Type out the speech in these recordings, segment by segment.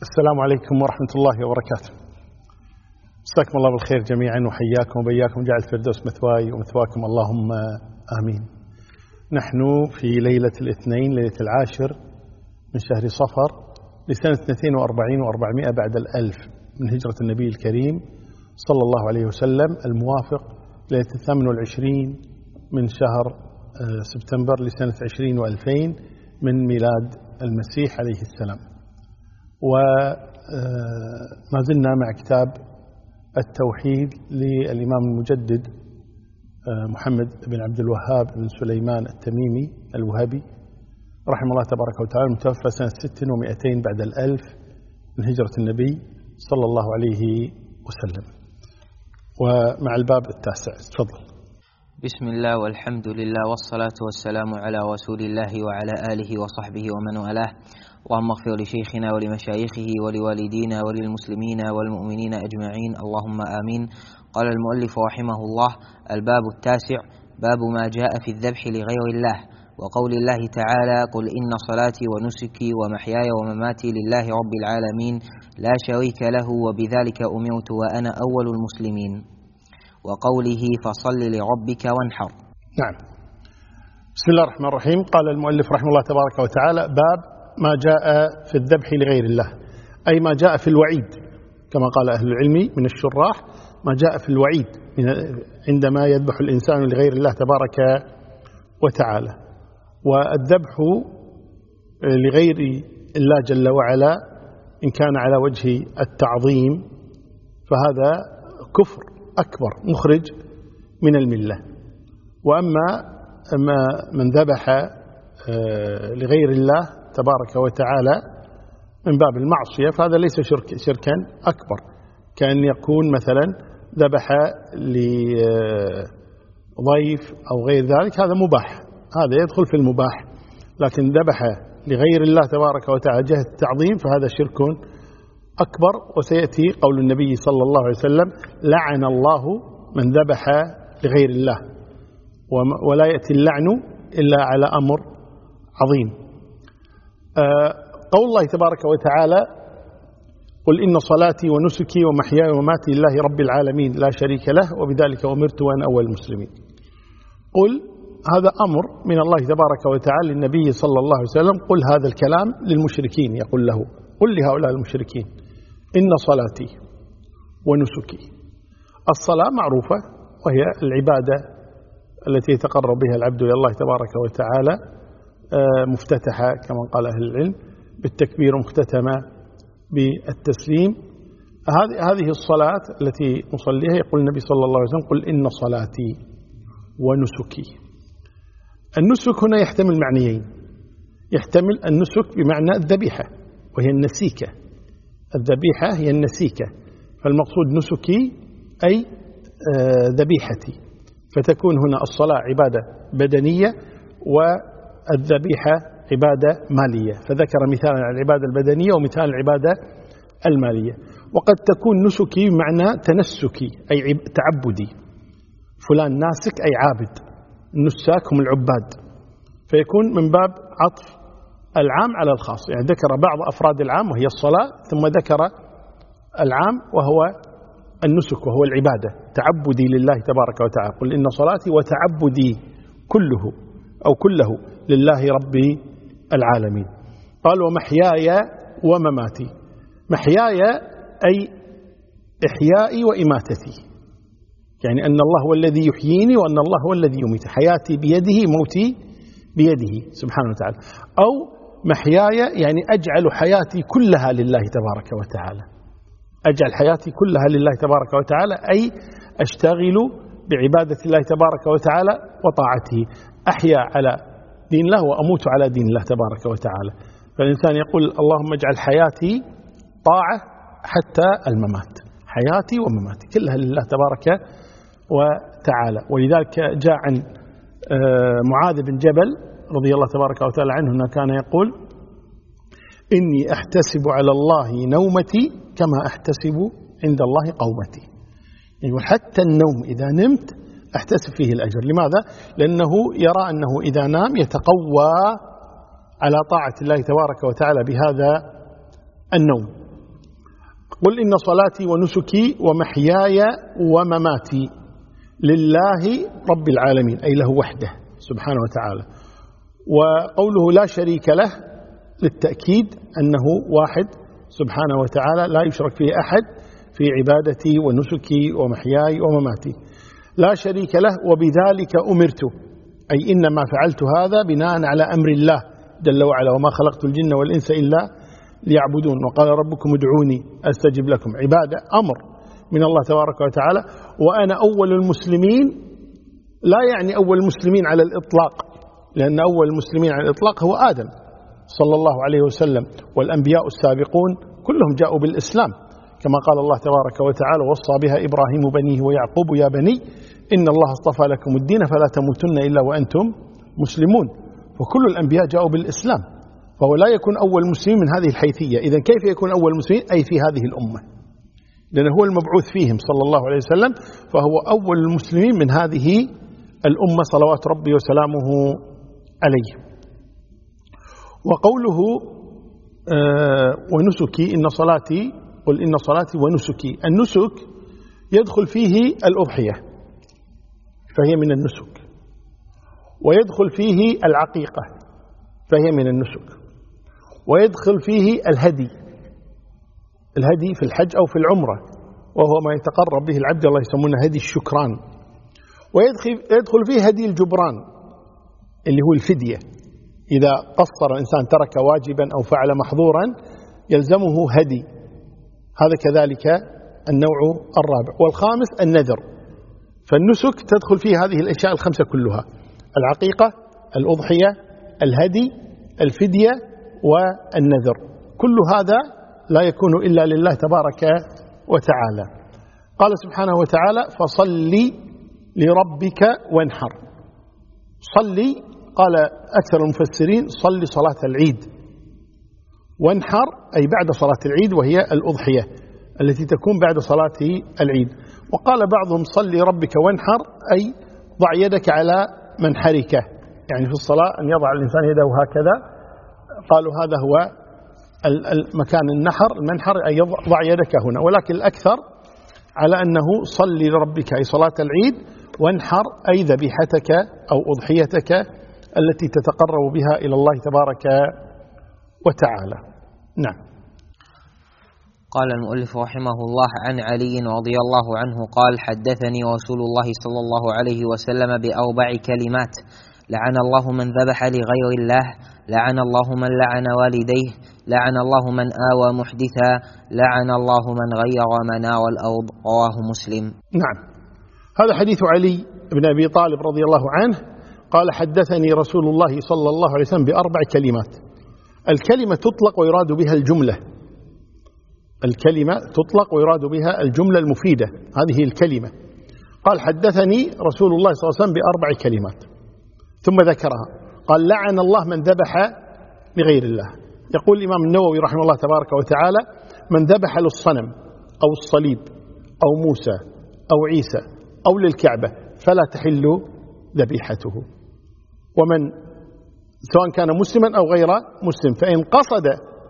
السلام عليكم ورحمة الله وبركاته. مساكم الله بالخير جميعا وحياكم وبياكم، جعل الفردوس مثواي ومثواكم اللهم آمين. نحن في ليلة الاثنين، ليلة العاشر من شهر صفر لسنة 42 و400 بعد الألف من هجرة النبي الكريم صلى الله عليه وسلم، الموافق ليلة 28 من شهر سبتمبر لسنة 20 و2000 من ميلاد المسيح عليه السلام. وما زلنا مع كتاب التوحيد للإمام المجدد محمد بن عبد الوهاب بن سليمان التميمي الوهابي رحمه الله تبارك وتعالى، المتوفى سنة 600 بعد الألف من هجرة النبي صلى الله عليه وسلم. ومع الباب التاسع، تفضل. بسم الله والحمد لله والصلاة والسلام على رسول الله وعلى آله وصحبه ومن والاه. اللهم اغفر لشيخنا ولمشايخه ولوالدينا وللمسلمين والمؤمنين أجمعين، اللهم آمين. قال المؤلف رحمه الله: الباب التاسع، باب ما جاء في الذبح لغير الله، وقول الله تعالى: قل إن صلاتي ونسكي ومحياي ومماتي لله رب العالمين لا شريك له وبذلك أمرت وأنا أول المسلمين، وقوله: فصل لربك وانحر. نعم. بسم الله الرحمن الرحيم. قال المؤلف رحمه الله تبارك وتعالى: باب ما جاء في الذبح لغير الله، أي ما جاء في الوعيد، كما قال أهل العلم من الشراح، ما جاء في الوعيد عندما يذبح الإنسان لغير الله تبارك وتعالى. والذبح لغير الله جل وعلا إن كان على وجه التعظيم فهذا كفر أكبر مخرج من الملة. وأما من ذبح لغير الله تبارك وتعالى من باب المعصية فهذا ليس شركا أكبر، كأن يكون مثلا ذبح لضيف أو غير ذلك، هذا مباح، هذا يدخل في المباح. لكن ذبح لغير الله تبارك وتعالى جهة التعظيم فهذا شرك أكبر. وسيأتي قول النبي صلى الله عليه وسلم: لعن الله من ذبح لغير الله، ولا يأتي اللعن إلا على أمر عظيم. قول الله تبارك وتعالى: قل إن صلاتي ونسكي ومحياي ومماتي لله رب العالمين لا شريك له وبذلك أمرت وأنا أول المسلمين. قل هذا أمر من الله تبارك وتعالى للنبي صلى الله عليه وسلم، قل هذا الكلام للمشركين، يقول له: قل لهؤلاء المشركين إن صلاتي ونسكي. الصلاة معروفة وهي العبادة التي يتقرب بها العبد إلى الله تبارك وتعالى، مفتتحة كما قال أهل العلم بالتكبير ومختتمة بالتسليم. هذه الصلاة التي نصليها يقول النبي صلى الله عليه وسلم: قل إن صلاتي ونسكي. النسك هنا يحتمل معنيين، يحتمل النسك بمعنى الذبيحة وهي النسيكة، الذبيحة هي النسيكة، فالمقصود نسكي أي ذبيحتي، فتكون هنا الصلاة عبادة بدنية والذبيحة عبادة مالية، فذكر مثالا على العبادة البدنية ومثال العبادة المالية. وقد تكون نسكي بمعنى تنسكي أي تعبدي، فلان ناسك أي عابد، النساك هم العباد، فيكون من باب عطف العام على الخاص، يعني ذكر بعض أفراد العام وهي الصلاة، ثم ذكر العام وهو النسك وهو العبادة، تعبدي لله تبارك وتعالى. قل إن صلاتي وتعبدي كله لله رب العالمين. قال: ومحياي ومماتي. محياي أي إحيائي وإماتتي، يعني أن الله هو الذي يحييني وأن الله هو الذي يميت، حياتي بيده موتي بيده سبحانه وتعالى. أو محياي يعني أجعل حياتي كلها لله تبارك وتعالى، أجعل حياتي كلها لله تبارك وتعالى، أي أشتغل بعبادة الله تبارك وتعالى وطاعته، أحيا على دين الله وأموت على دين الله تبارك وتعالى. فالإنسان يقول: اللهم اجعل حياتي طاعة حتى الممات، حياتي ومماتي كلها لله تبارك وتعالى. ولذلك جاء عن معاذ بن جبل رضي الله تبارك وتعالى عنه أنه كان يقول: إني أحتسب على الله نومتي كما أحتسب عند الله قومتي. يعني حتى النوم إذا نمت أحتسب فيه الأجر. لماذا؟ لأنه يرى أنه إذا نام يتقوى على طاعة الله تبارك وتعالى بهذا النوم. قل إن صلاتي ونسكي ومحياي ومماتي لله رب العالمين، أي له وحده سبحانه وتعالى. وقوله لا شريك له للتأكيد أنه واحد سبحانه وتعالى لا يشرك فيه أحد في عبادتي ونسكي ومحياي ومماتي، لا شريك له، وبذلك أمرت، أي إنما فعلت هذا بناء على أمر الله جل وعلا، وما خلقت الجن والإنس إلا ليعبدون، وقال ربكم ادعوني أستجب لكم، عبادة أمر من الله تبارك وتعالى. وأنا أول المسلمين لا يعني أول المسلمين على الإطلاق، لأن أول المسلمين على الإطلاق هو آدم صلى الله عليه وسلم، والأنبياء السابقون كلهم جاءوا بالإسلام، كما قال الله تبارك وتعالى وصى بها إبراهيم بنيه ويعقوب يا بني إن الله اصطفى لكم الدين فلا تموتن إلا وأنتم مسلمون. وكل الأنبياء جاءوا بالإسلام، فهو لا يكون أول مسلم من هذه الحيثية. إذن كيف يكون أول مسلمين؟ أي في هذه الأمة، لأنه هو المبعوث فيهم صلى الله عليه وسلم، فهو أول المسلمين من هذه الأمة صلوات ربي وسلامه عليه. وقوله ونسكي إن صلاتي، قل إن صلاتي ونسكي، النسك يدخل فيه الأضحية فهي من النسك، ويدخل فيه العقيقة فهي من النسك، ويدخل فيه الهدي في الحج أو في العمرة، وهو ما يتقرب به العبد، الله يسمونه هدي الشكران. ويدخل فيه هدي الجبران اللي هو الفدية، إذا قصر الإنسان ترك واجبا أو فعل محظورا يلزمه هدي، هذا كذلك النوع الرابع. والخامس النذر، فالنسك تدخل فيه هذه الأشياء الخمسة كلها: العقيقة، الأضحية، الهدي، الفدية، والنذر. كل هذا لا يكون إلا لله تبارك وتعالى. قال سبحانه وتعالى فصلي لربك وانحر. صلي، قال أكثر المفسرين صلي صلاة العيد، وانحر أي بعد صلاة العيد، وهي الأضحية التي تكون بعد صلاة العيد. وقال بعضهم صلي ربك وانحر أي ضع يدك على منحرك، يعني في الصلاة أن يضع الإنسان يده هكذا، قالوا هذا هو مكان النحر، المنحر أي ضع يدك هنا، ولكن الأكثر على أنه صلي لربك أي صلاة العيد، وانحر أي ذبيحتك أو أضحيتك التي تتقرب بها إلى الله تبارك وتعالى. نعم. قال المؤلف رحمه الله عن علي رضي الله عنه قال حدثني رسول الله صلى الله عليه وسلم بأربع كلمات: لعن الله من ذبح لغير الله، لعن الله من لعن والديه، لعن الله من آوى محدثا، لعن الله من غير منار الأرض. رواه مسلم. نعم، هذا حديث علي بن أبي طالب رضي الله عنه قال حدثني رسول الله صلى الله عليه وسلم بأربع كلمات. الكلمة تطلق ويراد بها الجملة، الكلمة تطلق ويراد بها الجملة المفيدة، هذه الكلمة. قال حدثني رسول الله صلى الله عليه وسلم بأربع كلمات ثم ذكرها، قال لعن الله من ذبح لغير الله. يقول الإمام النووي رحمه الله تبارك وتعالى: من ذبح للصنم أو الصليب أو موسى أو عيسى أو للكعبة فلا تحل ذبيحته، ومن سواء كان مسلما أو غير مسلم، فإن قصد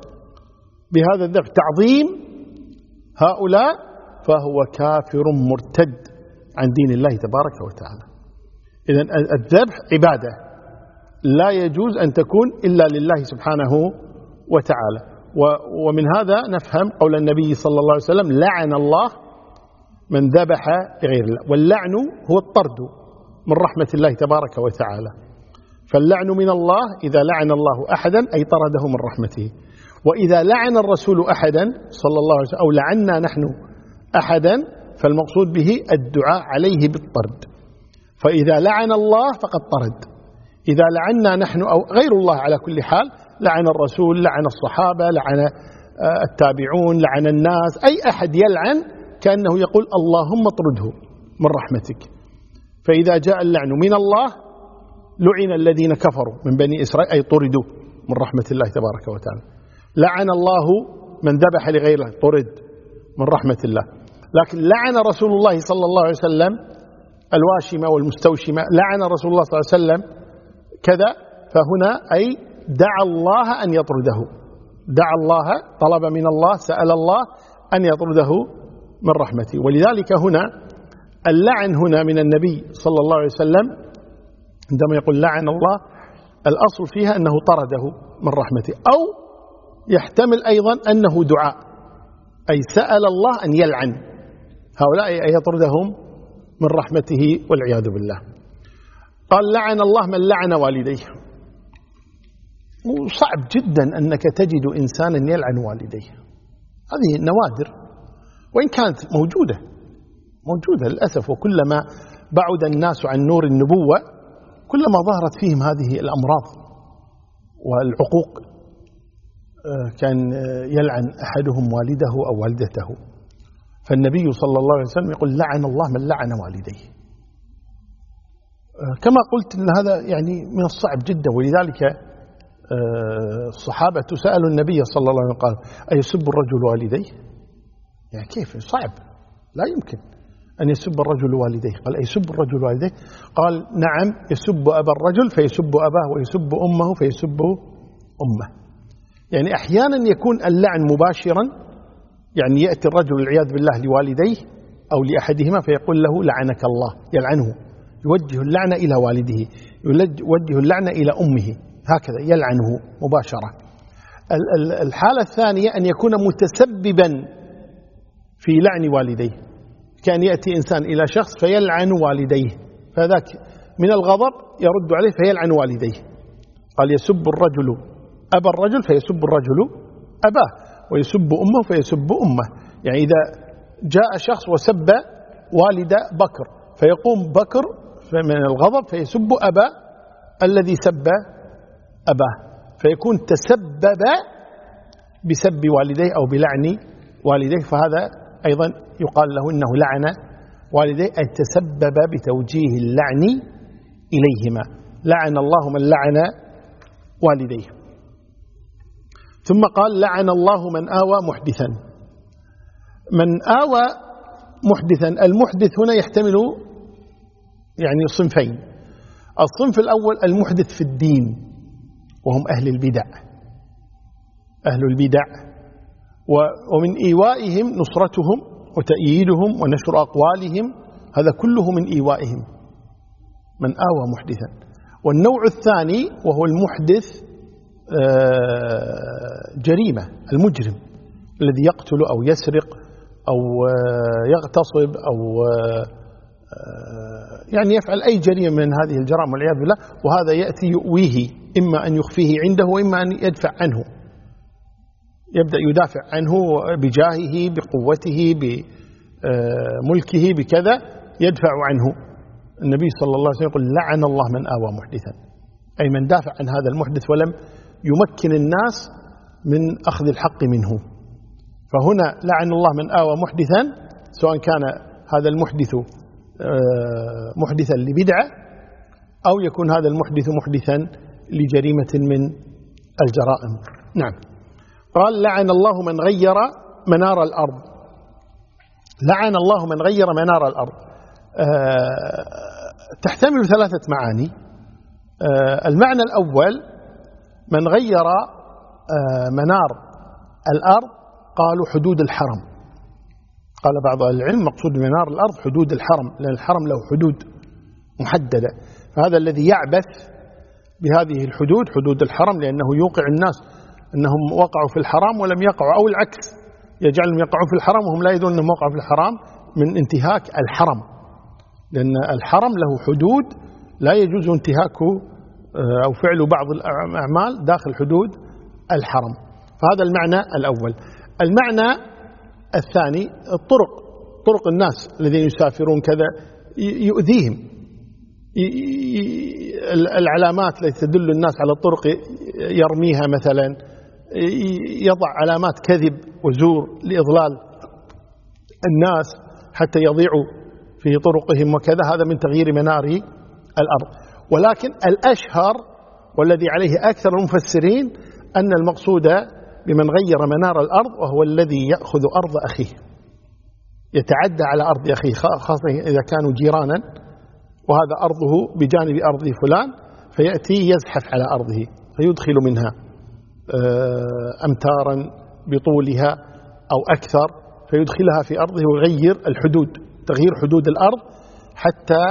بهذا الذبح تعظيم هؤلاء فهو كافر مرتد عن دين الله تبارك وتعالى. إذن الذبح عبادة لا يجوز أن تكون إلا لله سبحانه وتعالى. ومن هذا نفهم قول النبي صلى الله عليه وسلم: لعن الله من ذبح لغير الله. واللعن هو الطرد من رحمة الله تبارك وتعالى، فاللعن من الله إذا لعن الله أحدا أي طرده من رحمته، وإذا لعن الرسول أحدا صلى الله عليه وسلم أو لعنا نحن أحدا فالمقصود به الدعاء عليه بالطرد. فإذا لعن الله فقد طرد، إذا لعنا نحن أو غير الله على كل حال، لعن الرسول، لعن الصحابة، لعن التابعون، لعن الناس، أي أحد يلعن كأنه يقول اللهم اطرده من رحمتك. فإذا جاء اللعن من الله لعن الذين كفروا من بني إسرائيل أي طردوا من رحمة الله تبارك وتعالى. لعن الله من ذبح لغير الله طرد من رحمة الله. لكن لعن رسول الله صلى الله عليه وسلم الواشمة والمستوشمة، لعن رسول الله صلى الله عليه وسلم كذا، فهنا أي دعا الله أن يطرده، دعا الله، طلب من الله، سأل الله أن يطرده من رحمته. ولذلك هنا اللعن هنا من النبي صلى الله عليه وسلم عندما يقول لعن الله، الأصل فيها أنه طرده من رحمته، أو يحتمل أيضا أنه دعاء، أي سأل الله أن يلعن هؤلاء أن يطردهم من رحمته والعياذ بالله. قال لعن الله من لعن والديه. وصعب جدا أنك تجد إنسانا يلعن والديه، هذه نوادر، وإن كانت موجودة للأسف. وكلما بعد الناس عن نور النبوة كلما ظهرت فيهم هذه الأمراض والعقوق. كان يلعن أحدهم والده أو والدته، فالنبي صلى الله عليه وسلم يقول لعن الله من لعن والديه. كما قلت إن هذا يعني من الصعب جدا، ولذلك الصحابة سألوا النبي صلى الله عليه وسلم قال أيسب الرجل والديه؟ يعني كيف؟ صعب، لا يمكن أن يسب الرجل والديه. قال أيسب الرجل والديه؟ قال نعم، يسب أبا الرجل فيسب أباه، ويسب أمه فيسب أمه. يعني أحيانا يكون اللعن مباشرا، يعني يأتي الرجل والعياذ بالله لوالديه أو لأحدهما فيقول له لعنك الله، يلعنه، يوجه اللعنة إلى والده، يوجه اللعنة إلى أمه، هكذا يلعنه مباشرة. الحالة الثانية أن يكون متسببا في لعن والديه، كان يأتي إنسان إلى شخص فيلعن والديه، فذاك من الغضب يرد عليه فيلعن والديه. قال يسب الرجل أبا الرجل فيسب الرجل أباه، ويسب أمه فيسب أمه. يعني إذا جاء شخص وسب والد بكر فيقوم بكر من الغضب فيسب أبا الذي سب أباه، فيكون تسبب بسب والديه أو بلعن والديه، فهذا أيضا يقال له إنه لعن والديه، أي تسبب بتوجيه اللعن إليهما. لعن الله من لعن والديه. ثم قال لعن الله من آوى محدثا. من آوى محدثا، المحدث هنا يحتمل يعني صنفين. الصنف الأول المحدث في الدين، وهم أهل البدع، ومن إيوائهم نصرتهم وتأييدهم ونشر أقوالهم، هذا كله من إيوائهم، من آوى محدثا. والنوع الثاني وهو المحدث جريمة، المجرم الذي يقتل أو يسرق أو يغتصب أو يعني يفعل أي جريمة من هذه الجرائم والعياذ بالله، وهذا يأتي يؤويه، إما أن يخفيه عنده وإما أن يدفع عنه، يبدأ يدافع عنه بجاهه بقوته بملكه بكذا، يدفع عنه. النبي صلى الله عليه وسلم يقول لعن الله من آوى محدثا، أي من دافع عن هذا المحدث ولم يمكن الناس من أخذ الحق منه. فهنا لعن الله من آوى محدثا، سواء كان هذا المحدث محدثا لبدعة أو يكون هذا المحدث محدثا لجريمة من الجرائم. نعم. قال لعن الله من غير منار الأرض. لعن الله من غير منار الأرض تحتمل ثلاثة معاني. المعنى الأول من غير منار الأرض قالوا حدود الحرم. قال بعض أهل العلم مقصود منار الأرض حدود الحرم، لأن الحرم له حدود محددة، فهذا الذي يعبث بهذه الحدود، حدود الحرم، لأنه يوقع الناس أنهم وقعوا في الحرام ولم يقعوا، أو العكس يجعلهم يقعوا في الحرام وهم لا يدرون أنهم وقعوا في الحرام، من انتهاك الحرم، لأن الحرم له حدود لا يجوز انتهاكه أو فعل بعض الأعمال داخل حدود الحرم. فهذا المعنى الأول. المعنى الثاني طرق الناس الذين يسافرون كذا يؤذيهم، العلامات التي تدل الناس على الطرق يرميها مثلا، يضع علامات كذب وزور لإضلال الناس حتى يضيعوا في طرقهم وكذا، هذا من تغيير منار الأرض. ولكن الأشهر والذي عليه أكثر المفسرين أن المقصود بمن غير منار الأرض وهو الذي يأخذ أرض أخيه، يتعدى على أرض أخيه، خاصة إذا كانوا جيرانا وهذا أرضه بجانب أرض فلان، فيأتي يزحف على أرضه فيدخل منها أمتارا بطولها أو أكثر، فيدخلها في أرضه ويغير الحدود، تغيير حدود الأرض حتى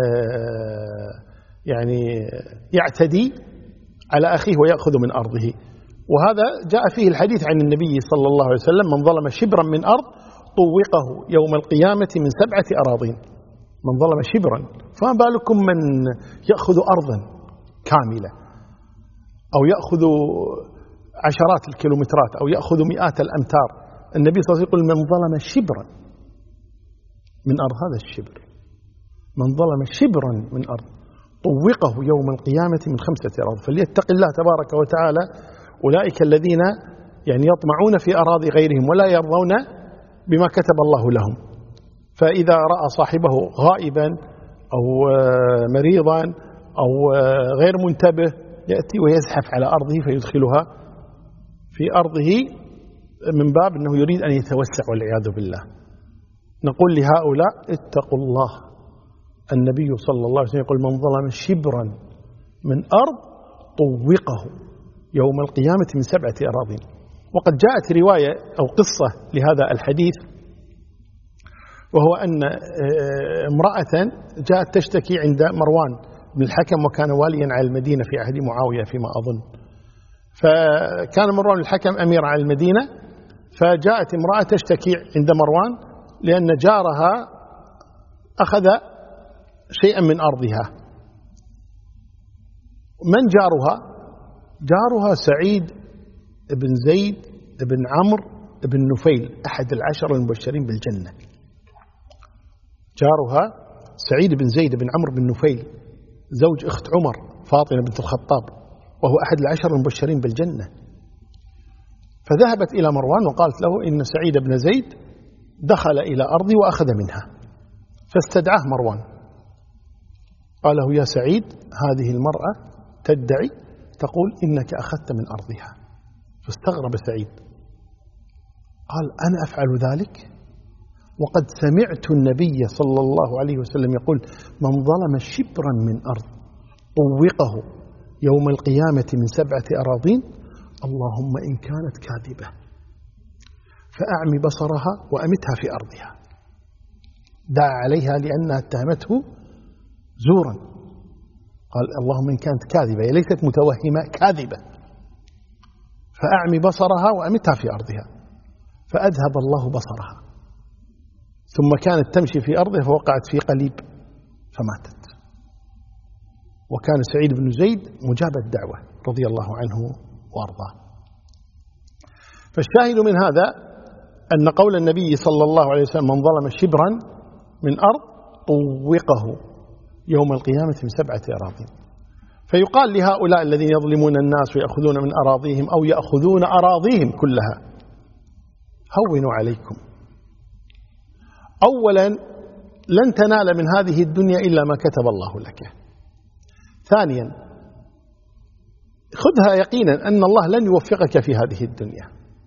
يعني يعتدي على أخيه ويأخذ من أرضه. وهذا جاء فيه الحديث عن النبي صلى الله عليه وسلم: من ظلم شبرا من أرض طوقه يوم القيامة من 7 أراضين. من ظلم شبرا، فما بالكم من يأخذ أرضا كاملة أو يأخذ عشرات الكيلومترات أو يأخذ مئات الأمتار. النبي صلى الله عليه وسلم يقول: من ظلم شبرا من أرض، هذا الشبر، من ظلم شبرا من أرض طوقه يوم القيامة من 5 أراضي. فليتق الله تبارك وتعالى أولئك الذين يعني يطمعون في أراضي غيرهم ولا يرضون بما كتب الله لهم. فإذا رأى صاحبه غائبا أو مريضا أو غير منتبه يأتي ويزحف على أرضه فيدخلها في أرضه من باب أنه يريد أن يتوسع والعياذ بالله. نقول لهؤلاء: اتقوا الله. النبي صلى الله عليه وسلم يقول: من ظلم شبرا من أرض طوقه يوم القيامة من 7 أراضين. وقد جاءت رواية أو قصة لهذا الحديث، وهو أن امرأة جاءت تشتكي عند مروان بن الحكم، وكان واليا على المدينة في عهد معاوية فيما أظن. فكان مروان بن الحكم أمير على المدينة، فجاءت امرأة تشتكي عند مروان لأن جارها أخذ شيئا من أرضها. من جارها؟ جارها سعيد بن زيد بن عمرو بن نفيل، أحد 10 المبشرين بالجنة. جارها سعيد بن زيد بن عمرو بن نفيل زوج أخت عمر فاطمة بنت الخطاب، وهو أحد 10 المبشرين بالجنة. فذهبت إلى مروان وقالت له: إن سعيد بن زيد دخل إلى أرضي وأخذ منها. فاستدعاه مروان، قال له: يا سعيد، هذه المرأة تدعي تقول إنك أخذت من أرضها. فاستغرب سعيد، قال: أنا أفعل ذلك؟ وقد سمعت النبي صلى الله عليه وسلم يقول: من ظلم شبرا من أرض طوقه يوم القيامة من 7 أراضين. اللهم إن كانت كاذبة فأعمي بصرها وأمتها في أرضها. دعا عليها لأنها اتهمته زورا. قال: اللهم إن كانت كاذبة، هي ليست متوهمة، كاذبة، فأعمي بصرها وأمتها في أرضها. فأذهب الله بصرها، ثم كانت تمشي في أرضها فوقعت في قليب فماتت. وكان سعيد بن زيد مجاب الدعوة رضي الله عنه وأرضاه. فالشاهد من هذا أن قول النبي صلى الله عليه وسلم: من ظلم شبرا من أرض طوقه يوم القيامة من 7 أراضين. فيقال لهؤلاء الذين يظلمون الناس ويأخذون من أراضيهم أو يأخذون أراضيهم كلها: هونوا عليكم. أولا، لن تنال من هذه الدنيا إلا ما كتب الله لك. ثانيا، خذها يقينا أن الله لن يوفقك في هذه الدنيا،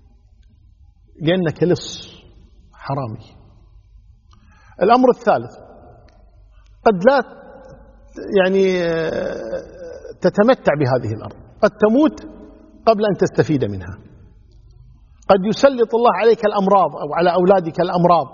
لأنك لص حرامي. الأمر الثالث، قد لا يعني تتمتع بهذه الأرض، قد تموت قبل أن تستفيد منها. قد يسلط الله عليك الأمراض أو على أولادك الأمراض،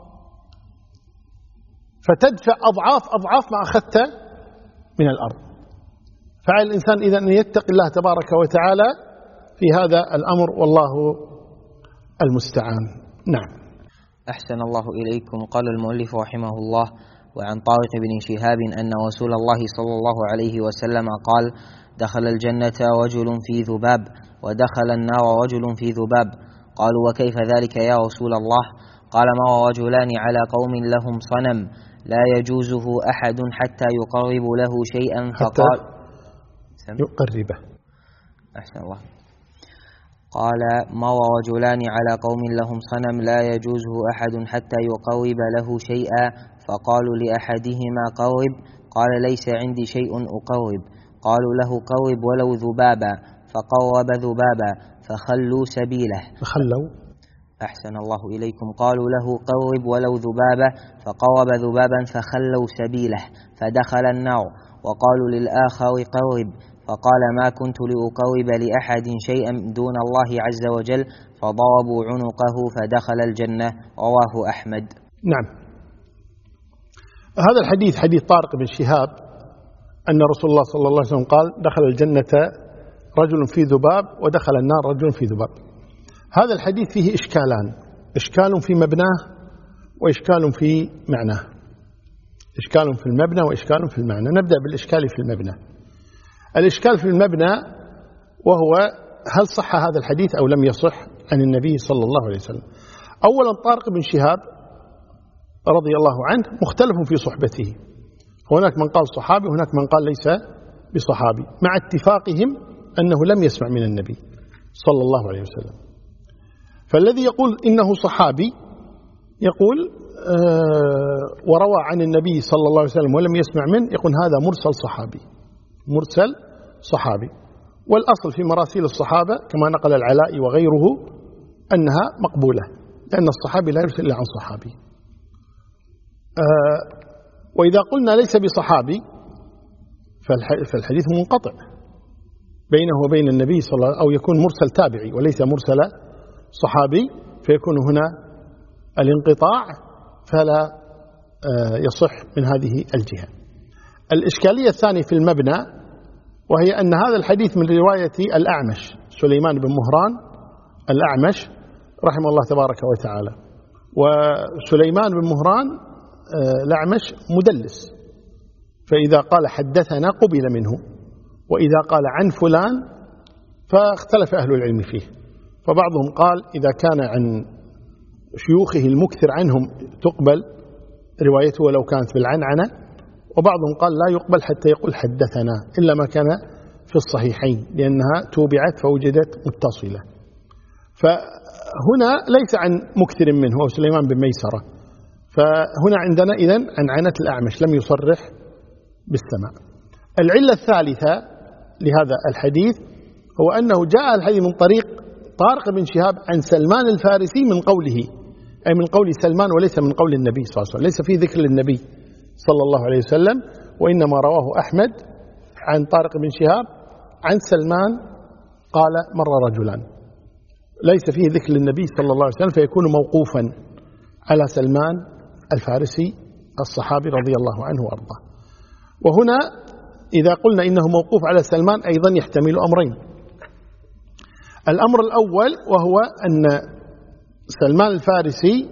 فتدفع أضعاف ما أخذت من الأرض. فعلى الإنسان إذا أن يتقي الله تبارك وتعالى في هذا الأمر، والله المستعان. نعم. أحسن الله إليكم. قال المؤلف رحمه الله: وعن طارق بن شهاب أن رسول الله صلى الله عليه وسلم قال: دخل الجنة رجل في ذباب، ودخل النار رجل في ذباب. قالوا: وكيف ذلك يا رسول الله؟ قال: مر رجلان على قوم لهم صنم لا يجوزه أحد حتى يقرب له شيئا، فقال: يقربه. أحسن الله. قال: مر رجلان على قوم لهم صنم لا يجوزه أحد حتى يقرب له شيئا، فقالوا لأحدهما: قرب. قال: ليس عندي شيء أقرب. قالوا له: قرب ولو ذبابا. فقرب ذبابا فخلوا سبيله. أحسن الله إليكم. قالوا له: قرب ولو ذبابا. فقرب ذبابا فخلوا سبيله فدخل النار. وقالوا للآخر: قرب. فقال: ما كنت لأقرب لأحد شيئا دون الله عز وجل. فضربوا عنقه فدخل الجنة. رواه أحمد. نعم. هذا الحديث حديث طارق بن شهاب أن رسول الله صلى الله عليه وسلم قال دخل الجنة رجل في ذباب ودخل النار رجل في ذباب. هذا الحديث فيه إشكالان، إشكال في مبناه وإشكال في معناه، إشكال في المبنى وإشكال في المعنى. نبدأ بالإشكال في المبنى. الإشكال في المبنى وهو هل صح هذا الحديث أو لم يصح عن النبي صلى الله عليه وسلم. أولا طارق بن شهاب رضي الله عنه مختلف في صحبته، هناك من قال صحابي وهناك من قال ليس بصحابي، مع اتفاقهم أنه لم يسمع من النبي صلى الله عليه وسلم. فالذي يقول إنه صحابي يقول وروى عن النبي صلى الله عليه وسلم ولم يسمع منه، يقول هذا مرسل صحابي، مرسل صحابي. والأصل في مراسيل الصحابة كما نقل العلاء وغيره أنها مقبولة، لأن الصحابي لا يرسل إلا عن صحابي. وإذا قلنا ليس بصحابي فالحديث منقطع بينه وبين النبي صلى الله عليه وسلم، أو يكون مرسل تابعي وليس مرسل صحابي، فيكون هنا الانقطاع فلا يصح من هذه الجهة. الإشكالية الثانية في المبنى وهي أن هذا الحديث من رواية الأعمش سليمان بن مهران الأعمش رحمه الله تبارك وتعالى. وسليمان بن مهران الأعمش مدلس، فإذا قال حدثنا قبل منه، وإذا قال عن فلان فاختلف أهل العلم فيه. فبعضهم قال إذا كان عن شيوخه المكثر عنهم تقبل روايته ولو كانت بالعنعنة، وبعضهم قال لا يقبل حتى يقول حدثنا إلا ما كان في الصحيحين لأنها توبعت فوجدت متصلة. فهنا ليس عن مكثر منه هو سليمان بن ميسرة، فهنا عندنا إذن عن عنة الأعمش لم يصرح بالسماع. العلة الثالثة لهذا الحديث هو أنه جاء الحديث من طريق طارق بن شهاب عن سلمان الفارسي من قوله، أي من قول سلمان وليس من قول النبي صلى الله عليه وسلم، ليس فيه ذكر للنبي صلى الله عليه وسلم، وإنما رواه أحمد عن طارق بن شهاب عن سلمان قال مر رجلان، ليس فيه ذكر للنبي صلى الله عليه وسلم، فيكون موقوفا على سلمان الفارسي الصحابي رضي الله عنه وأرضاه. وهنا إذا قلنا إنه موقوف على سلمان أيضا يحتمل أمرين. الأمر الأول وهو أن سلمان الفارسي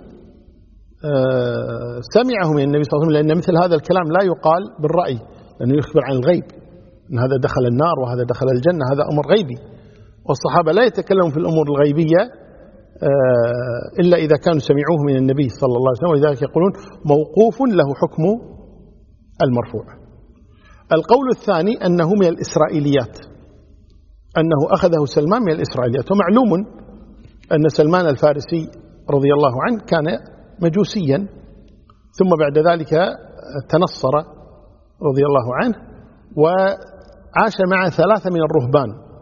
سمعه من النبي صلى الله عليه وسلم، لأن مثل هذا الكلام لا يقال بالرأي، لأنه يخبر عن الغيب، أن هذا دخل النار وهذا دخل الجنة، هذا أمر غيبي، والصحابة لا يتكلمون في الأمور الغيبية إلا إذا كانوا سمعوه من النبي صلى الله عليه وسلم، ولذلك يقولون موقوف له حكم المرفوع. القول الثاني أنه من الإسرائيليات، أنه أخذه سلمان من الإسرائيليات. ومعلوم أن سلمان الفارسي رضي الله عنه كان مجوسيا، ثم بعد ذلك تنصر رضي الله عنه، وعاش مع 3 من الرهبان،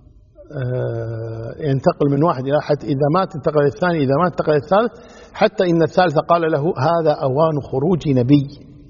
ينتقل من واحد إلى أحد، إذا مات انتقل الثاني، إذا مات انتقل الثالث، حتى إن الثالث قال له هذا أوان خروج نبي،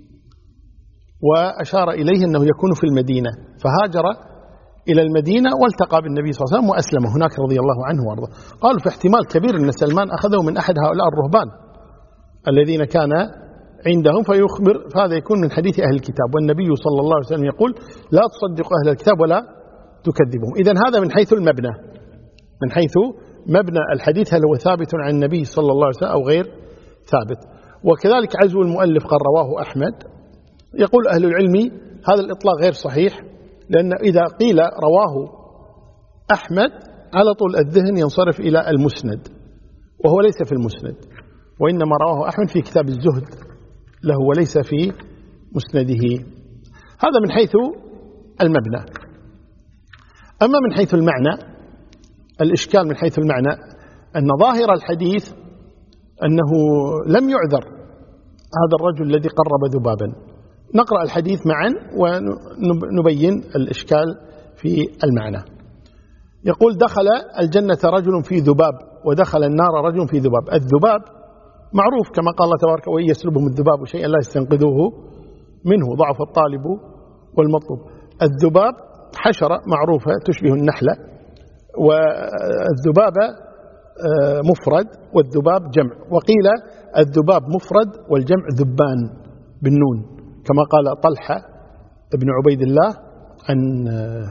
وأشار إليه أنه يكون في المدينة، فهاجر إلى المدينة والتقى بالنبي صلى الله عليه وسلم وأسلم هناك رضي الله عنه وارضاه. قالوا في احتمال كبير أن سلمان أخذه من أحد هؤلاء الرهبان الذين كان عندهم فيخبر، فهذا يكون من حديث أهل الكتاب، والنبي صلى الله عليه وسلم يقول لا تصدقوا أهل الكتاب ولا تكذبهم. إذن هذا من حيث المبنى، من حيث مبنى الحديث هل هو ثابت عن النبي صلى الله عليه وسلم أو غير ثابت. وكذلك عزو المؤلف قال رواه أحمد، يقول أهل العلم هذا الإطلاق غير صحيح، لأن إذا قيل رواه أحمد على طول الذهن ينصرف إلى المسند، وهو ليس في المسند، وإنما رواه أحمد في كتاب الزهد له وليس في مسنده. هذا من حيث المبنى. أما من حيث المعنى، الإشكال من حيث المعنى أن ظاهر الحديث أنه لم يعذر هذا الرجل الذي قرب ذبابا. نقرأ الحديث معا ونبين الإشكال في المعنى. يقول دخل الجنة رجل في ذباب ودخل النار رجل في ذباب. الذباب معروف كما قال الله تبارك وإن يسلبهم الذباب شيئا لا يستنقذوه منه ضعف الطالب والمطلوب. الذباب حشرة معروفة تشبه النحلة، والذبابة مفرد والذباب جمع، وقيل الذباب مفرد والجمع ذبان بالنون، كما قال طلحة بن عبيد الله عن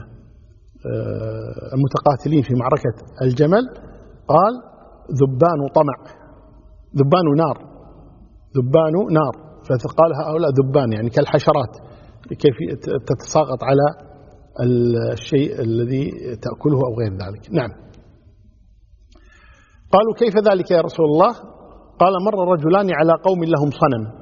المتقاتلين في معركة الجمل، قال ذبان طمع، ذبان نار، ذبان نار، فقال هؤلاء ذبان يعني كالحشرات كيف تتساقط على الشيء الذي تأكله أو غير ذلك. نعم. قالوا كيف ذلك يا رسول الله؟ قال مر رجلان على قوم لهم صنم.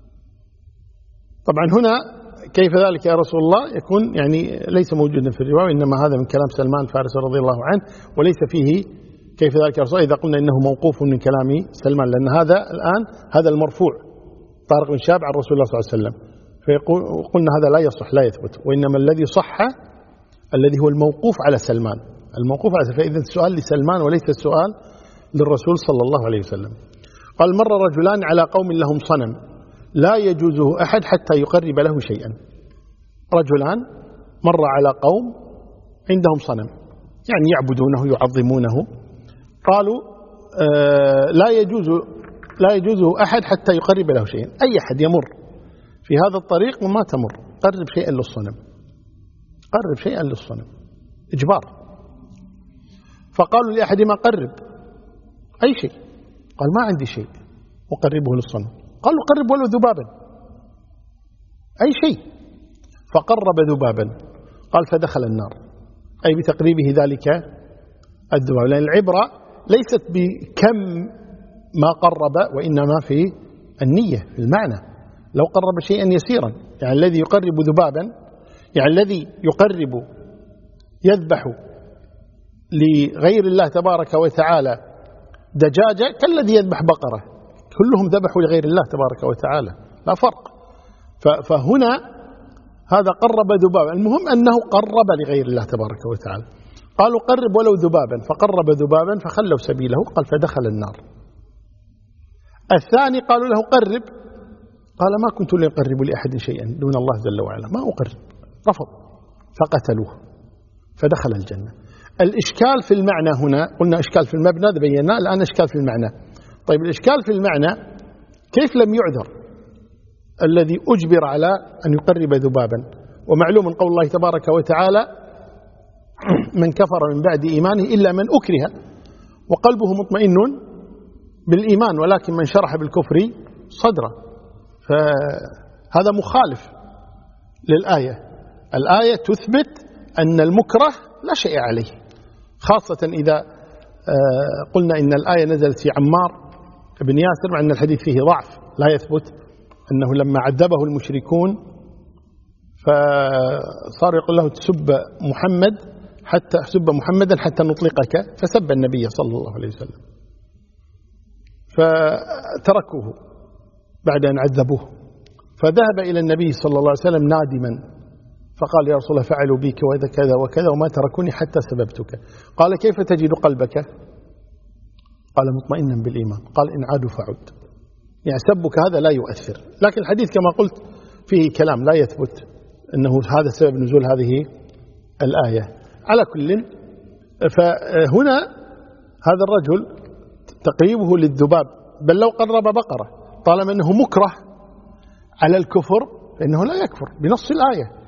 طبعا هنا كيف ذلك يا رسول الله يكون يعني ليس موجودا في الرواية، إنما هذا من كلام سلمان الفارسي رضي الله عنه، وليس فيه كيف ذلك يا رسول الله إذا قلنا إنه موقوف من كلام سلمان، لأن هذا الآن هذا المرفوع طارق بن شهاب عن رسول الله صلى الله عليه وسلم، فقلنا هذا لا يصح لا يثبت، وإنما الذي صح الذي هو الموقوف على سلمان، الموقوف على سلمان، فإذا السؤال لسلمان وليس السؤال للرسول صلى الله عليه وسلم. قال مر رجلان على قوم لهم صنم لا يجوزه أحد حتى يقرب له شيئا. رجلان مر على قوم عندهم صنم يعني يعبدونه يعظمونه، قالوا لا يجوزه أحد حتى يقرب له شيئا، أي أحد يمر في هذا الطريق وما تمر قرب شيئا للصنم، قرب شيئا للصنم إجبار. فقالوا لأحدهما قرب أي شيء، قال ما عندي شيء أقربه للصنم، قالوا قرب ولو ذبابا أي شيء، فقرب ذبابا، قال فدخل النار، أي بتقريبه ذلك الذباب، لأن العبرة ليست بكم ما قرب وإنما في النية في المعنى. لو قرب شيئا يسيرا يعني الذي يقرب ذبابا يعني الذي يقرب يذبح لغير الله تبارك وتعالى دجاجة كالذي يذبح بقرة، كلهم ذبحوا لغير الله تبارك وتعالى لا فرق. فهنا هذا قرب ذبابا، المهم أنه قرب لغير الله تبارك وتعالى. قالوا قرب ولو ذبابا، فقرب ذبابا فخلوا سبيله، قال فدخل النار. الثاني قالوا له قرب، قال ما كنت لأقرب لأحد شيئا دون الله جل وعلا، ما أقرب، رفض، فقتلوه فدخل الجنة. الإشكال في المعنى هنا، قلنا إشكال في المبنى بينا، الآن إشكال في المعنى. طيب الإشكال في المعنى كيف لم يعذر الذي أجبر على أن يقرب ذبابا؟ ومعلوم من قول الله تبارك وتعالى من كفر من بعد إيمانه إلا من أكره وقلبه مطمئن بالإيمان ولكن من شرح بالكفر صدره، فهذا مخالف للآية. الآية تثبت أن المكره لا شيء عليه، خاصة إذا قلنا إن الآية نزلت في عمار بن ياسر، مع أن الحديث فيه ضعف لا يثبت، أنه لما عذبه المشركون فصار يقول له تسب محمدا حتى نطلقك، فسب النبي صلى الله عليه وسلم، فتركوه بعد أن عذبوه، فذهب إلى النبي صلى الله عليه وسلم نادما، فقال يا رسول الله فعلوا بك وإذا كذا وكذا وما تركوني حتى سببتك. قال كيف تجد قلبك؟ قال مطمئنا بالإيمان. قال إن عادوا فعد، يعني سبك هذا لا يؤثر، لكن الحديث كما قلت فيه كلام لا يثبت أنه هذا سبب نزول هذه الآية. على كل، فهنا هذا الرجل تقريبه للذباب، بل لو قرب بقرة طالما أنه مكره على الكفر فإنه لا يكفر بنص الآية،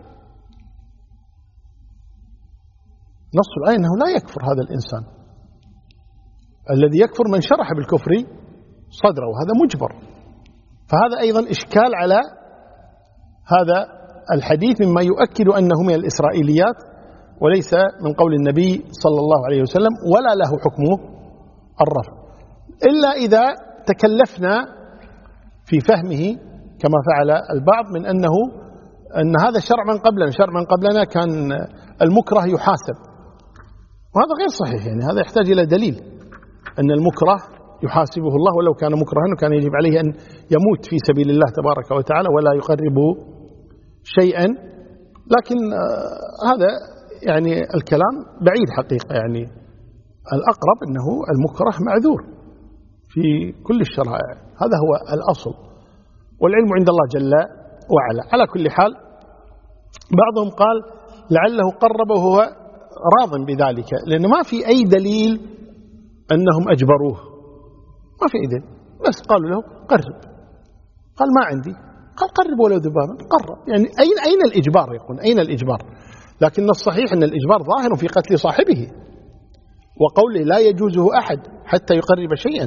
نص الآية أنه لا يكفر هذا الإنسان، الذي يكفر من شرح بالكفر صدره، وهذا مجبر. فهذا أيضا إشكال على هذا الحديث مما يؤكد أنه من الإسرائيليات وليس من قول النبي صلى الله عليه وسلم، ولا له حكم الرفع، إلا إذا تكلفنا في فهمه كما فعل البعض من أن هذا شرع من قبلنا كان المكره يحاسب، وهذا غير صحيح. يعني هذا يحتاج إلى دليل أن المكره يحاسبه الله، ولو كان مكرها كان يجب عليه أن يموت في سبيل الله تبارك وتعالى ولا يقرب شيئا. لكن هذا يعني الكلام بعيد حقيقة، يعني الأقرب أنه المكره معذور في كل الشرائع، هذا هو الأصل، والعلم عند الله جل وعلا. على كل حال بعضهم قال لعله قرب وهو راض بذلك، لأنه ما في أي دليل أنهم أجبروه، ما في إذن، بس قالوا له قرب، قال ما عندي، قال قرب ولو ذبابا، قرب. يعني أين الإجبار؟ يقول أين الإجبار؟ لكن الصحيح أن الإجبار ظاهر في قتل صاحبه، وقوله لا يجوزه أحد حتى يقرب شيئا،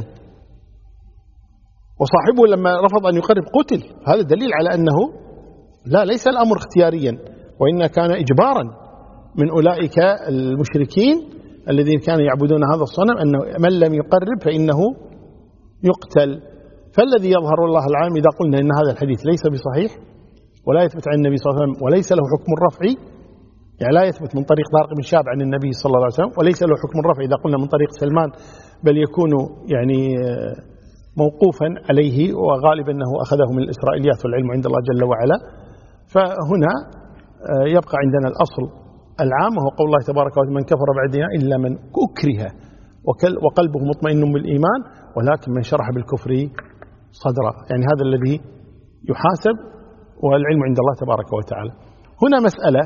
وصاحبه لما رفض أن يقرب قتل. هذا دليل على أنه ليس الأمر اختياريا، وإن كان إجبارا من أولئك المشركين الذين كانوا يعبدون هذا الصنم، أنه من لم يقرب فإنه يقتل. فالذي يظهر الله العالم إذا قلنا أن هذا الحديث ليس بصحيح ولا يثبت عن النبي صلى الله عليه وسلم وليس له حكم الرفع، يعني لا يثبت من طريق طارق بن شهاب عن النبي صلى الله عليه وسلم، وليس له حكم الرفع إذا قلنا من طريق سلمان، بل يكون يعني موقوفا عليه، وغالبا أنه أخذه من الإسرائيليات والعلم عند الله جل وعلا. فهنا يبقى عندنا الأصل العام، وهو قول الله تبارك وتعالى من كفر بعدها إلا من أكره وقلبه مطمئن بالإيمان ولكن من شرح بالكفر صدرا، يعني هذا الذي يحاسب، والعلم عند الله تبارك وتعالى. هنا مسألة،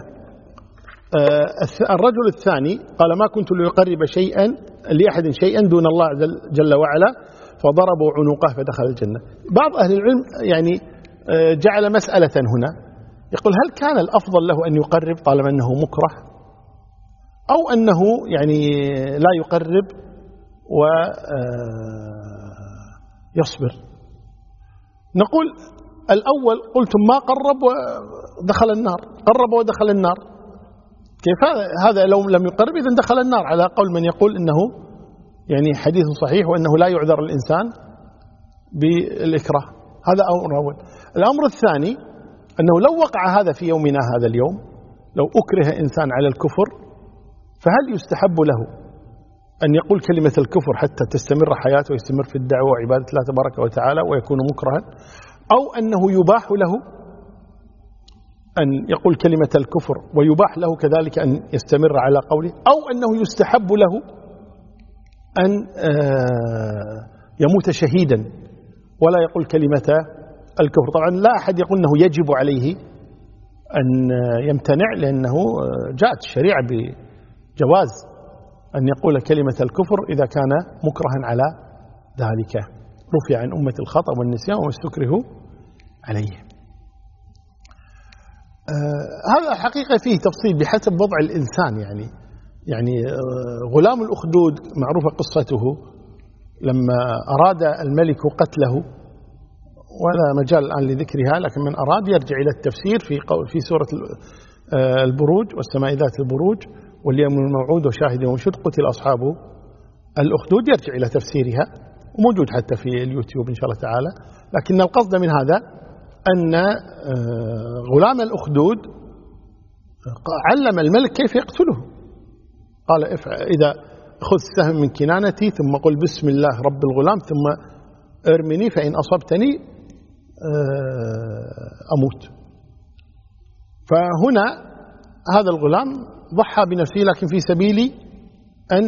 الرجل الثاني قال ما كنت ليقرب شيئا لأحد شيئا دون الله جل وعلا فضربوا عنقه فدخل الجنة. بعض أهل العلم يعني جعل مسألة هنا، يقول هل كان الأفضل له أن يقرب طالما أنه مكره، أو أنه يعني لا يقرب ويصبر؟ نقول الأول قلتم ما قرب ودخل النار، قرب ودخل النار، كيف هذا لو لم يقرب إذن دخل النار، على قول من يقول إنه يعني حديث صحيح وأنه لا يعذر الإنسان بالإكراه. هذا أمر أول. الأمر الثاني أنه لو وقع هذا في يومنا هذا اليوم، لو أكره إنسان على الكفر، فهل يستحب له أن يقول كلمة الكفر حتى تستمر حياته ويستمر في الدعوة وعبادة الله تبارك وتعالى ويكون مكرها، أو أنه يباح له أن يقول كلمة الكفر ويباح له كذلك أن يستمر على قوله، أو أنه يستحب له أن يموت شهيدا ولا يقول كلمة الكفر؟ طبعا لا أحد يقول أنه يجب عليه أن يمتنع، لأنه جاءت الشريعة بجواز أن يقول كلمة الكفر إذا كان مكرها على ذلك، رفع عن أمة الخطأ والنسيان وما استكرهوا عليه. هذا حقيقة فيه تفصيل بحسب وضع الإنسان. يعني غلام الأخدود معروفة قصته، لما أراد الملك قتله، ولا مجال الآن لذكرها، لكن من أراد يرجع إلى التفسير في سورة البروج والسماء ذات البروج واليوم الموعود وشاهد ومشهود قتل أصحاب الأخدود، يرجع إلى تفسيرها وموجود حتى في اليوتيوب إن شاء الله تعالى. لكن القصد من هذا أن غلام الأخدود علم الملك كيف يقتله، قال إذا خذ سهم من كنانتي ثم قل بسم الله رب الغلام ثم ارمني فإن أصبتني أموت. فهنا هذا الغلام ضحى بنفسه لكن في سبيل أن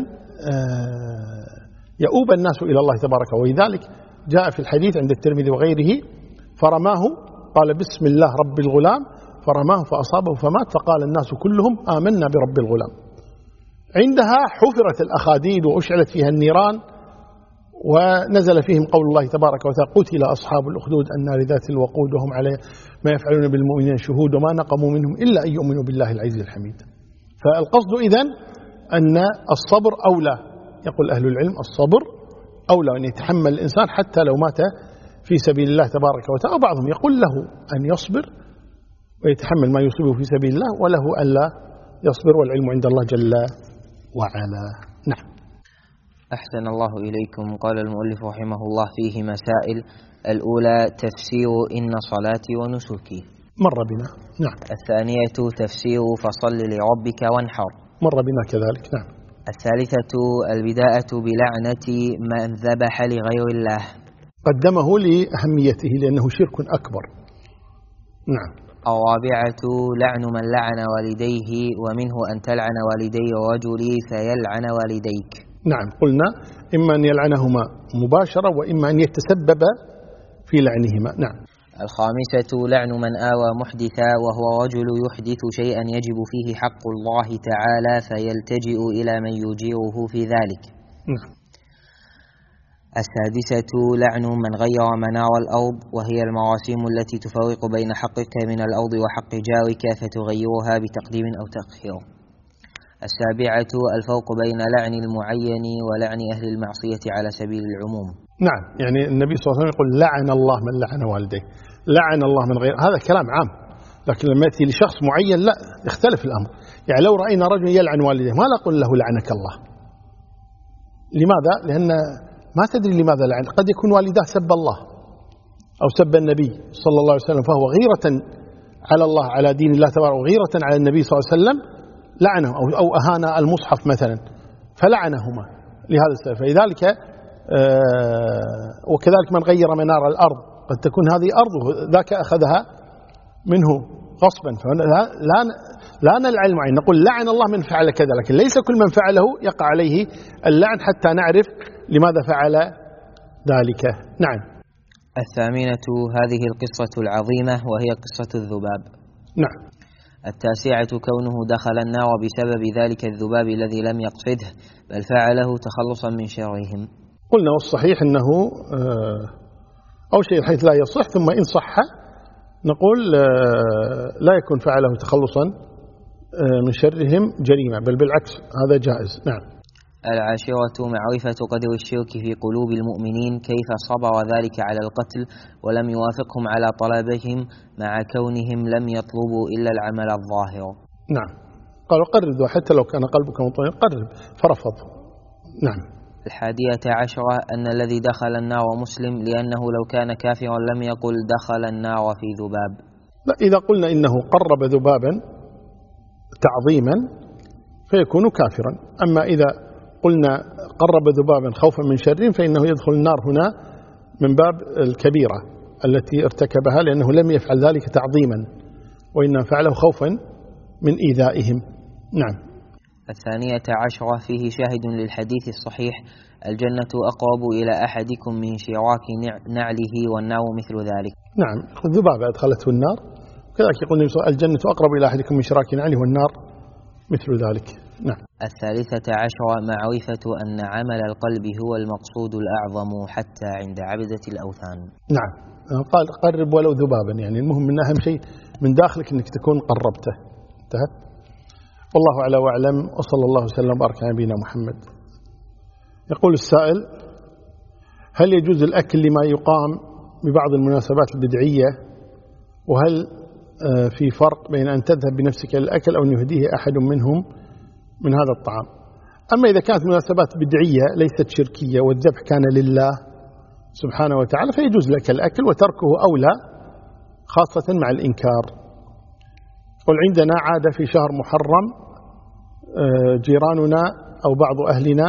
يؤوب الناس إلى الله تبارك، ولذلك جاء في الحديث عند الترمذي وغيره فرماه، قال بسم الله رب الغلام، فرماه فأصابه فمات، فقال الناس كلهم آمنا برب الغلام. عندها حفرت الأخاديد وأشعلت فيها النيران، ونزل فيهم قول الله تبارك وتعالى قتل أصحاب الأخدود النار ذات الوقود وهم على ما يفعلون بالمؤمنين شهود وما نقموا منهم إلا أن يؤمنوا بالله العزيز الحميد. فالقصد إذن أن الصبر أولى، يقول أهل العلم الصبر أولى أن يتحمل الإنسان حتى لو مات في سبيل الله تبارك وتعالى. وبعضهم يقول له أن يصبر ويتحمل ما يصيبه في سبيل الله، وله ألا يصبر، والعلم عند الله جل وعلا. نعم. أحسن الله إليكم. قال المؤلف رحمه الله فيه مسائل. الأولى تفسير إن صلاتي ونسكي، مر بنا. نعم. الثانية تفسير فصل لربك وانحر، مر بنا كذلك. نعم. الثالثة البداءة بلعنة من ذبح لغير الله، قدمه لأهميته لأنه شرك أكبر. نعم. الرابعة لعن من لعن والديه، ومنه أن تلعن والدي الرجل فيلعن والديك. نعم، قلنا إما أن يلعنهما مباشرة وإما أن يتسبب في لعنهما. نعم. الخامسة لعن من آوى محدثا، وهو رجل يحدث شيئا يجب فيه حق الله تعالى فيلتجئ إلى من يجيره في ذلك. نعم. السادسة لعن من غير منار الأرض، وهي المراسيم التي تفرق بين حقك من الأرض وحق جارك فتغيرها بتقديم أو تأخير. السابعة الفرق بين لعن المعين ولعن أهل المعصية على سبيل العموم. نعم، يعني النبي صلى الله عليه وسلم يقول لعن الله من لعن والديه، لعن الله من غير، هذا كلام عام، لكن لما يأتي لشخص معين لا، يختلف الأمر. يعني لو رأينا رجل يلعن والديه ما نقول له لعنك الله. لماذا؟ لأن ما تدري لماذا لعن، قد يكون والداه سب الله أو سب النبي صلى الله عليه وسلم، فهو غيرة على الله على دين الله تبارك وغيرة على النبي صلى الله عليه وسلم لعنه، أو أهان المصحف مثلا فلعنهما لهذا السبب. فلذلك وكذلك من غير منار الأرض، قد تكون هذه أرضه ذاك أخذها منه غصبا، لا نلعن المعين، نقول لعن الله من فعل كذا، لكن ليس كل من فعله يقع عليه اللعن حتى نعرف لماذا فعل ذلك. نعم. الثامنة هذه القصة العظيمة وهي قصة الذباب. نعم. التاسعة كونه دخل النار بسبب ذلك الذباب الذي لم يقصده بل فعله تخلصا من شرهم. قلنا والصحيح أنه أو شيء حيث لا يصح، ثم إن صح نقول لا يكون فعله تخلصا من شرهم جريمة، بل بالعكس هذا جائز. نعم. العاشرة معرفة قدر الشرك في قلوب المؤمنين، كيف صبر ذلك على القتل ولم يوافقهم على طلبهم مع كونهم لم يطلبوا إلا العمل الظاهر. نعم. قالوا قرب، حتى لو كان قلبك مطمئن قرب، فرفض. نعم. الحادية عشرة أن الذي دخل النار مسلم، لأنه لو كان كافرا لم يقل دخل النار في ذباب. لا، إذا قلنا إنه قرب ذبابا تعظيما فيكون كافرا، أما إذا قلنا قرب ذبابا خوفا من شر فإنه يدخل النار هنا من باب الكبيرة التي ارتكبها، لأنه لم يفعل ذلك تعظيما وإنما فعله خوفا من إيذائهم. نعم. الثانية عشرة فيه شاهد للحديث الصحيح: الجنة أقرب إلى أحدكم من شراك نعله والنار مثل ذلك. نعم، الذبابة أدخلته النار، كذلك يقول الجنة أقرب إلى أحدكم من شراك نعله والنار مثل ذلك. نعم. الثالثة عشرة معرفة أن عمل القلب هو المقصود الأعظم حتى عند عبدة الأوثان. نعم، قال قرب ولو ذبابا، يعني المهم من أهم شيء من داخلك أنك تكون قربته. انتهت. والله أعلى وأعلم، وصلى الله وسلم وبارك على نبينا محمد. يقول السائل: هل يجوز الأكل لما يقام ببعض المناسبات البدعية؟ وهل في فرق بين أن تذهب بنفسك للأكل أو أن يهديه أحد منهم من هذا الطعام؟ أما إذا كانت مناسبات بدعية ليست شركية والذبح كان لله سبحانه وتعالى فيجوز لك الأكل، وتركه أولى خاصة مع الإنكار. قل عندنا عادة في شهر محرم جيراننا أو بعض أهلنا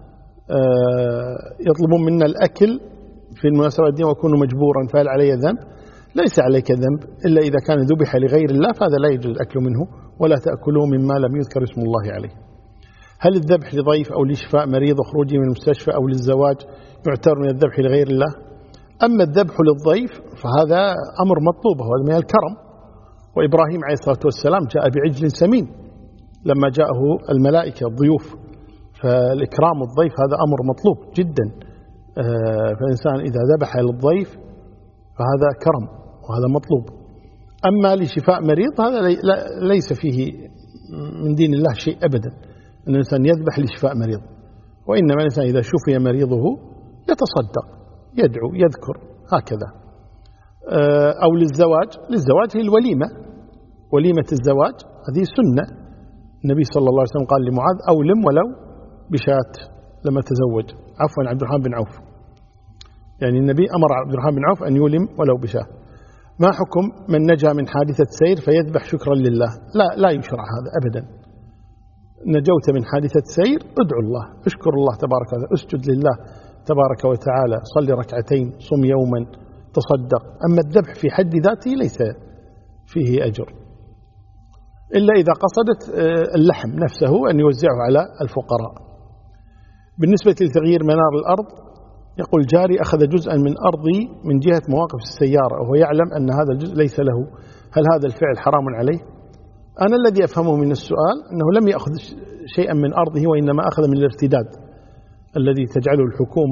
يطلبون منا الأكل في المناسبات دي وأكون مجبورا، فهل علي ذنب؟ ليس عليك ذنب إلا إذا كان ذبح لغير الله، فهذا لا يجوز الأكل منه، ولا تأكلوا مما لم يذكر اسم الله عليه. هل الذبح لضيف أو لشفاء مريض وخروجه من المستشفى أو للزواج يعتبر من الذبح لغير الله؟ أما الذبح للضيف فهذا أمر مطلوب، وهذا من الكرم. وإبراهيم عليه الصلاة والسلام جاء بعجل سمين لما جاءه الملائكة الضيوف، فالإكرام الضيف هذا أمر مطلوب جدا. فالإنسان إذا ذبح للضيف فهذا كرم وهذا مطلوب. أما لشفاء مريض هذا ليس فيه من دين الله شيء أبدا، أن الإنسان يذبح لشفاء مريض، وإنما الإنسان إذا شفي مريضه يتصدق، يدعو، يذكر، هكذا. أو للزواج هي الوليمة، وليمة الزواج هذه سنة. النبي صلى الله عليه وسلم قال لمعاذ: أولم ولو بشاة لما تزوج، عفوا عبد الرحمن بن عوف، يعني النبي أمر عبد الرحمن بن عوف أن يولم ولو بشاة. ما حكم من نجا من حادثة سير فيذبح شكرا لله؟ لا يشرع هذا أبدا. نجوت من حادثة سير ادعو الله، اشكر الله تبارك وتعالى، اسجد لله تبارك وتعالى، صلي ركعتين، صم يوما، تصدق. أما الذبح في حد ذاته ليس فيه أجر، إلا إذا قصدت اللحم نفسه أن يوزعه على الفقراء. بالنسبة لتغيير منار الأرض، يقول جاري أخذ جزءا من أرضي من جهة مواقف السيارة وهو يعلم أن هذا الجزء ليس له، هل هذا الفعل حرام عليه؟ أنا الذي أفهمه من السؤال أنه لم يأخذ شيئا من أرضه، وإنما أخذ من الارتداد الذي تجعله الحكومة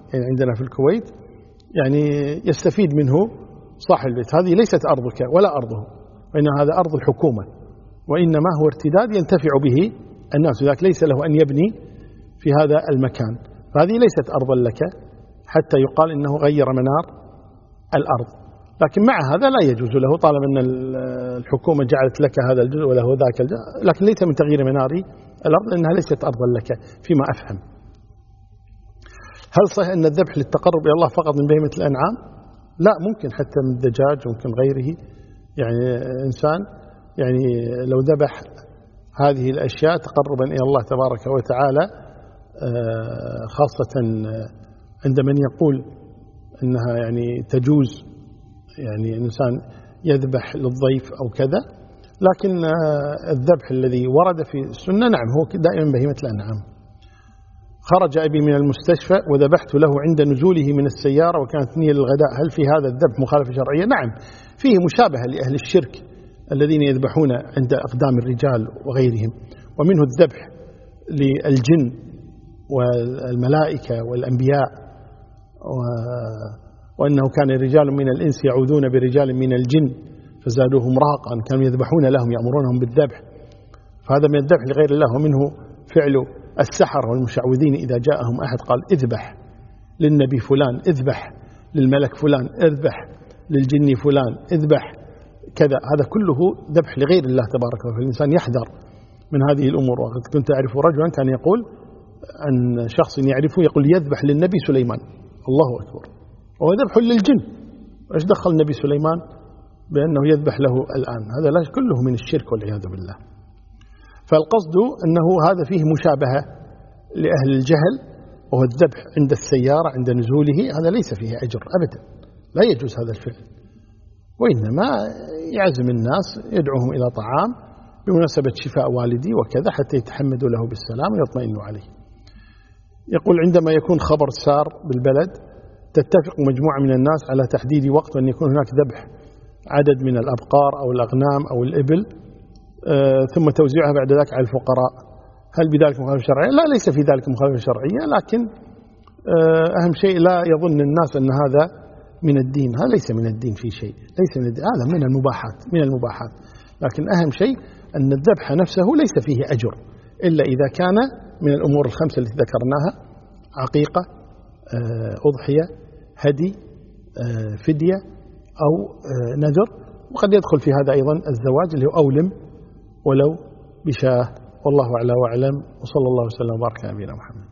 يعني عندنا في الكويت يعني يستفيد منه صاحب البيت. هذه ليست أرضك ولا أرضه، وإن هذا أرض الحكومة، وإنما هو ارتداد ينتفع به الناس، لذلك ليس له أن يبني في هذا المكان. فهذه ليست أرضا لك حتى يقال إنه غير منار الأرض، لكن مع هذا لا يجوز له طالما أن الحكومة جعلت لك هذا الجزء وله ذاك الجزء، لكن ليس من تغيير منار الأرض لأنها ليست أرضا لك فيما أفهم. هل صحيح أن الذبح للتقرب إلى الله فقط من بهيمة الأنعام؟ لا، ممكن حتى من الدجاج وممكن غيره. يعني إنسان يعني لو ذبح هذه الأشياء تقربا إلى الله تبارك وتعالى، خاصة عند من يقول أنها يعني تجوز يعني الإنسان يذبح للضيف أو كذا، لكن الذبح الذي ورد في السنة نعم هو دائما بهيمة الأنعام. خرج أبي من المستشفى وذبحت له عند نزوله من السيارة وكانت نية للغداء، هل في هذا الذبح مخالفة شرعية؟ نعم، فيه مشابهة لأهل الشرك الذين يذبحون عند أقدام الرجال وغيرهم، ومنه الذبح للجن والملائكة والأنبياء، وأنه كان رجال من الإنس يعوذون برجال من الجن فزادوهم رهقا، كانوا يذبحون لهم يأمرونهم بالذبح، فهذا من الذبح لغير الله. ومنه فعل السحر والمشعوذين إذا جاءهم أحد قال اذبح للنبي فلان، اذبح للملك فلان، اذبح للجن فلان، اذبح كذا، هذا كله ذبح لغير الله تبارك وتعالى. الإنسان يحذر من هذه الأمور. وقد كنت أعرف رجلا كان يقول أن شخص يعرفه يقول يذبح للنبي سليمان، الله أكبر، وهو ذبح للجن، وإيش دخل النبي سليمان بأنه يذبح له الآن؟ هذا لا كله من الشرك والعياذ بالله. فالقصد أنه هذا فيه مشابهة لأهل الجهل، وهو الذبح عند السيارة عند نزوله، هذا ليس فيه أجر أبدا، لا يجوز هذا الفعل، وإنما يعزم الناس يدعوهم إلى طعام بمناسبة شفاء والدي وكذا حتى يتحمدوا له بالسلام ويطمئنوا عليه. يقول عندما يكون خبر سار بالبلد تتفق مجموعة من الناس على تحديد وقت وأن يكون هناك ذبح عدد من الأبقار أو الأغنام أو الإبل ثم توزيعها بعد ذلك على الفقراء، هل بذلك مخالفة شرعية؟ لا، ليس في ذلك مخالفة شرعية، لكن أهم شيء لا يظن الناس أن هذا من الدين، هذا ليس من الدين في شيء، ليس من الدين، هذا من المباحات. لكن أهم شيء أن الذبح نفسه ليس فيه أجر إلا إذا كان من الأمور الخمسة التي ذكرناها: عقيقة، أضحية، هدي، فدية، أو نذر. وقد يدخل في هذا أيضا الزواج اللي هو أولم ولو بشاه. والله أعلى وأعلم، وصلى الله وسلم وبارك على نبينا محمد.